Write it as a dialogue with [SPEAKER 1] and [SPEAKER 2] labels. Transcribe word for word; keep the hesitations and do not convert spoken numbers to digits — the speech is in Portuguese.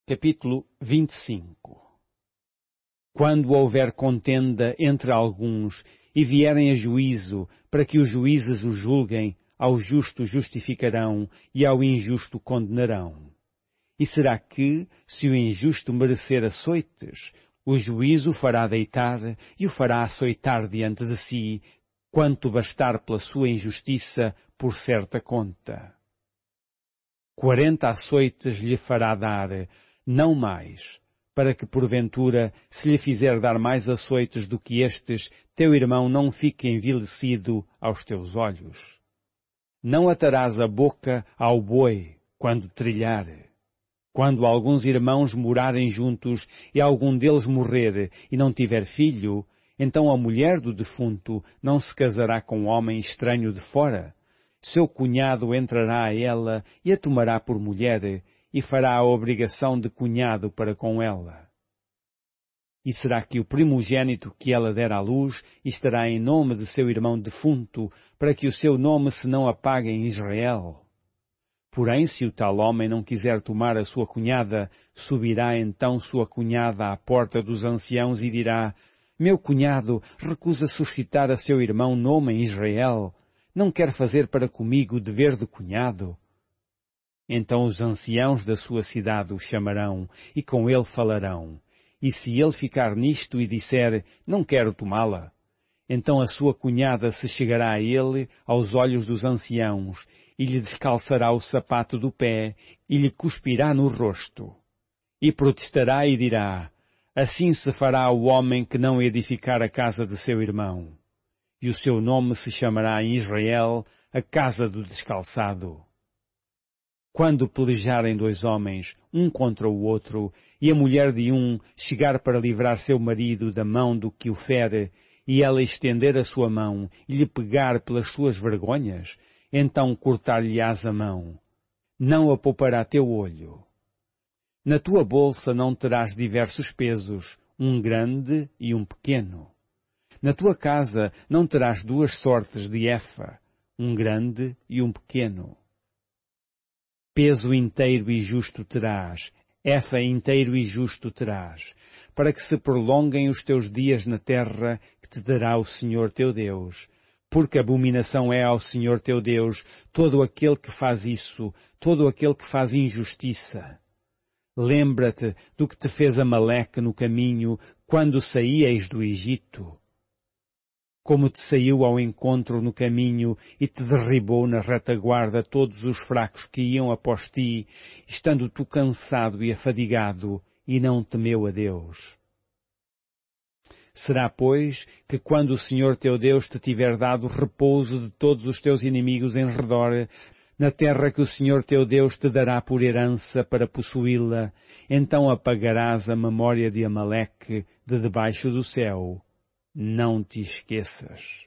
[SPEAKER 1] Capítulo vinte e cinco. Quando houver contenda entre alguns e vierem a juízo, para que os juízes o julguem, ao justo justificarão e ao injusto condenarão. E será que, se o injusto merecer açoites, o juízo o fará deitar e o fará açoitar diante de si, quanto bastar pela sua injustiça por certa conta? Quarenta açoites lhe fará dar, não mais, para que porventura, se lhe fizer dar mais açoites do que estes, teu irmão não fique envilecido aos teus olhos. Não atarás a boca ao boi quando trilhar. Quando alguns irmãos morarem juntos e algum deles morrer e não tiver filho, então a mulher do defunto não se casará com um homem estranho de fora. Seu cunhado entrará a ela e a tomará por mulher, e fará a obrigação de cunhado para com ela. E será que o primogênito que ela der à luz estará em nome de seu irmão defunto, para que o seu nome se não apague em Israel? Porém, se o tal homem não quiser tomar a sua cunhada, subirá então sua cunhada à porta dos anciãos e dirá: Meu cunhado recusa suscitar a seu irmão nome em Israel. Não quer fazer para comigo dever de cunhado? Então os anciãos da sua cidade o chamarão, e com ele falarão. E se ele ficar nisto e disser, não quero tomá-la, então a sua cunhada se chegará a ele aos olhos dos anciãos, e lhe descalçará o sapato do pé, e lhe cuspirá no rosto. E protestará e dirá, assim se fará o homem que não edificar a casa de seu irmão. E o seu nome se chamará em Israel a casa do descalçado. Quando pelejarem dois homens, um contra o outro, e a mulher de um chegar para livrar seu marido da mão do que o fere, e ela estender a sua mão e lhe pegar pelas suas vergonhas, então cortar-lhe-ás a mão. Não a poupará teu olho. Na tua bolsa não terás diversos pesos, um grande e um pequeno. Na tua casa não terás duas sortes de efa, um grande e um pequeno. Peso inteiro e justo terás, efa inteiro e justo terás, para que se prolonguem os teus dias na terra que te dará o Senhor teu Deus. Porque abominação é ao Senhor teu Deus todo aquele que faz isso, todo aquele que faz injustiça. Lembra-te do que te fez Amaleque no caminho, quando saíeis do Egito. Como te saiu ao encontro no caminho e te derribou na retaguarda todos os fracos que iam após ti, estando tu cansado e afadigado, e não temeu a Deus. Será, pois, que quando o Senhor teu Deus te tiver dado repouso de todos os teus inimigos em redor, na terra que o Senhor teu Deus te dará por herança para possuí-la, então apagarás a memória de Amaleque de debaixo do céu. Não te esqueças.